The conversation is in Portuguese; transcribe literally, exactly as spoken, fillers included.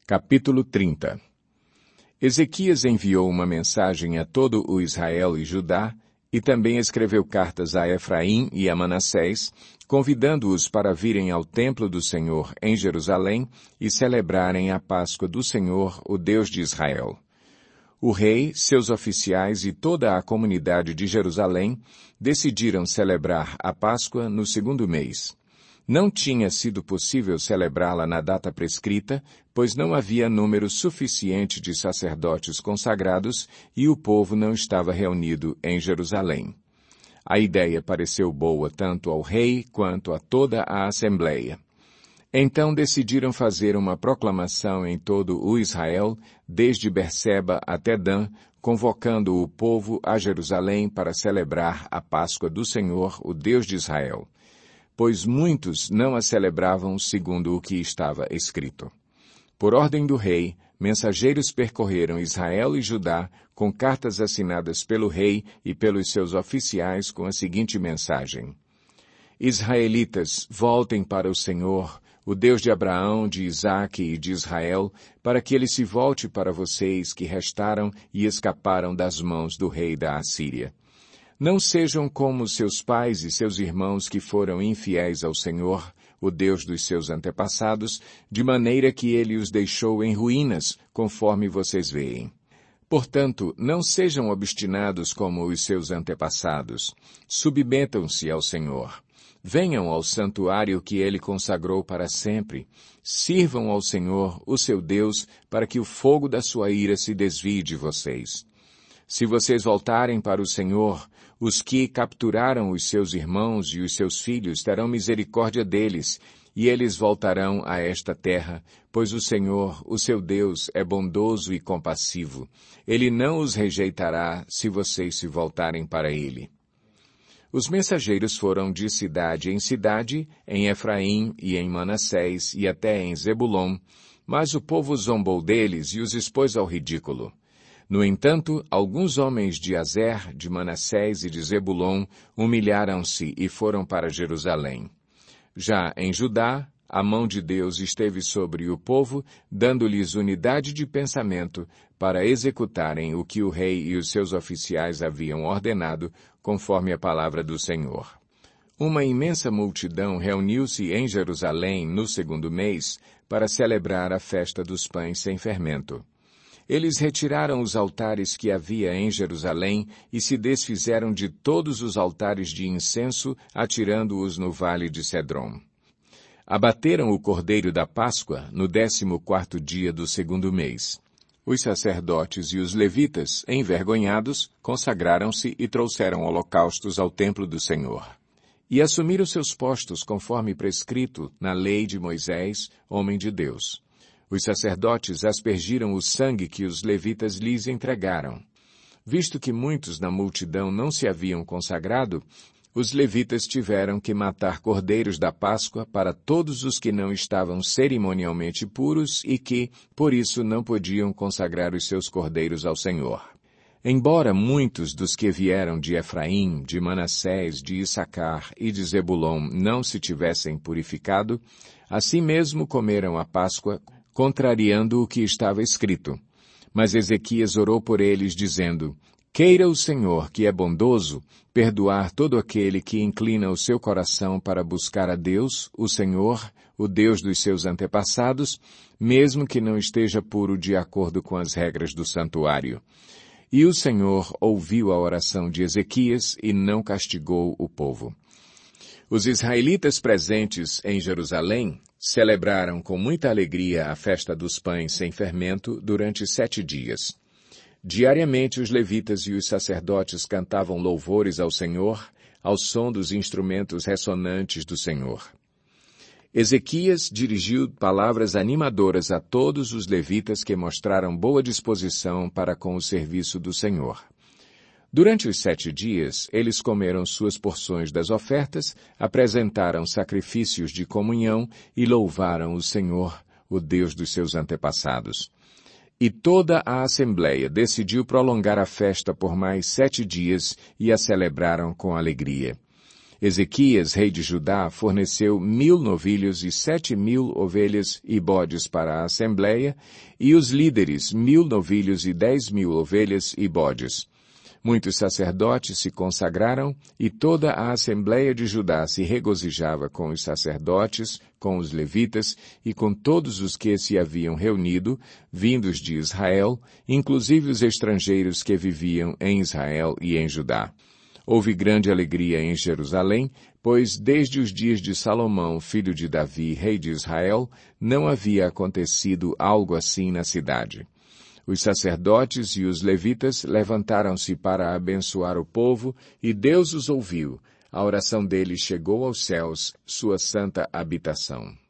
Capítulo trinta. Ezequias enviou uma mensagem a todo o Israel e Judá, e também escreveu cartas a Efraim e a Manassés, convidando-os para virem ao templo do Senhor em Jerusalém e celebrarem a Páscoa do Senhor, o Deus de Israel. O rei, seus oficiais e toda a comunidade de Jerusalém decidiram celebrar a Páscoa no segundo mês. Não tinha sido possível celebrá-la na data prescrita, pois não havia número suficiente de sacerdotes consagrados e o povo não estava reunido em Jerusalém. A ideia pareceu boa tanto ao rei quanto a toda a assembleia. Então decidiram fazer uma proclamação em todo o Israel, desde Berseba até Dan, convocando o povo a Jerusalém para celebrar a Páscoa do Senhor, o Deus de Israel, pois muitos não a celebravam segundo o que estava escrito. Por ordem do rei, mensageiros percorreram Israel e Judá com cartas assinadas pelo rei e pelos seus oficiais com a seguinte mensagem: Israelitas, voltem para o Senhor, o Deus de Abraão, de Isaque e de Israel, para que ele se volte para vocês que restaram e escaparam das mãos do rei da Assíria. Não sejam como seus pais e seus irmãos que foram infiéis ao Senhor, o Deus dos seus antepassados, de maneira que ele os deixou em ruínas, conforme vocês veem. Portanto, não sejam obstinados como os seus antepassados. Submetam-se ao Senhor. Venham ao santuário que ele consagrou para sempre. Sirvam ao Senhor, o seu Deus, para que o fogo da sua ira se desvie de vocês. Se vocês voltarem para o Senhor, os que capturaram os seus irmãos e os seus filhos terão misericórdia deles, e eles voltarão a esta terra, pois o Senhor, o seu Deus, é bondoso e compassivo. Ele não os rejeitará se vocês se voltarem para ele. Os mensageiros foram de cidade em cidade, em Efraim e em Manassés e até em Zebulon, mas o povo zombou deles e os expôs ao ridículo. No entanto, alguns homens de Azer, de Manassés e de Zebulon humilharam-se e foram para Jerusalém. Já em Judá, a mão de Deus esteve sobre o povo, dando-lhes unidade de pensamento para executarem o que o rei e os seus oficiais haviam ordenado, conforme a palavra do Senhor. Uma imensa multidão reuniu-se em Jerusalém no segundo mês para celebrar a festa dos pães sem fermento. Eles retiraram os altares que havia em Jerusalém e se desfizeram de todos os altares de incenso, atirando-os no vale de Cedron. Abateram o cordeiro da Páscoa no décimo quarto dia do segundo mês. Os sacerdotes e os levitas, envergonhados, consagraram-se e trouxeram holocaustos ao templo do Senhor. E assumiram seus postos conforme prescrito na lei de Moisés, homem de Deus. Os sacerdotes aspergiram o sangue que os levitas lhes entregaram. Visto que muitos na multidão não se haviam consagrado, os levitas tiveram que matar cordeiros da Páscoa para todos os que não estavam cerimonialmente puros e que, por isso, não podiam consagrar os seus cordeiros ao Senhor. Embora muitos dos que vieram de Efraim, de Manassés, de Issacar e de Zebulon não se tivessem purificado, assim mesmo comeram a Páscoa, contrariando o que estava escrito. Mas Ezequias orou por eles, dizendo: Queira o Senhor, que é bondoso, perdoar todo aquele que inclina o seu coração para buscar a Deus, o Senhor, o Deus dos seus antepassados, mesmo que não esteja puro de acordo com as regras do santuário. E o Senhor ouviu a oração de Ezequias e não castigou o povo. Os israelitas presentes em Jerusalém celebraram com muita alegria a festa dos pães sem fermento durante sete dias. Diariamente os levitas e os sacerdotes cantavam louvores ao Senhor, ao som dos instrumentos ressonantes do Senhor. Ezequias dirigiu palavras animadoras a todos os levitas que mostraram boa disposição para com o serviço do Senhor. Durante os sete dias, eles comeram suas porções das ofertas, apresentaram sacrifícios de comunhão e louvaram o Senhor, o Deus dos seus antepassados. E toda a Assembleia decidiu prolongar a festa por mais sete dias e a celebraram com alegria. Ezequias, rei de Judá, forneceu mil novilhos e sete mil ovelhas e bodes para a assembleia, e os líderes mil novilhos e dez mil ovelhas e bodes. Muitos sacerdotes se consagraram, e toda a Assembleia de Judá se regozijava com os sacerdotes, com os levitas e com todos os que se haviam reunido, vindos de Israel, inclusive os estrangeiros que viviam em Israel e em Judá. Houve grande alegria em Jerusalém, pois desde os dias de Salomão, filho de Davi, rei de Israel, não havia acontecido algo assim na cidade. Os sacerdotes e os levitas levantaram-se para abençoar o povo, e Deus os ouviu. A oração deles chegou aos céus, sua santa habitação.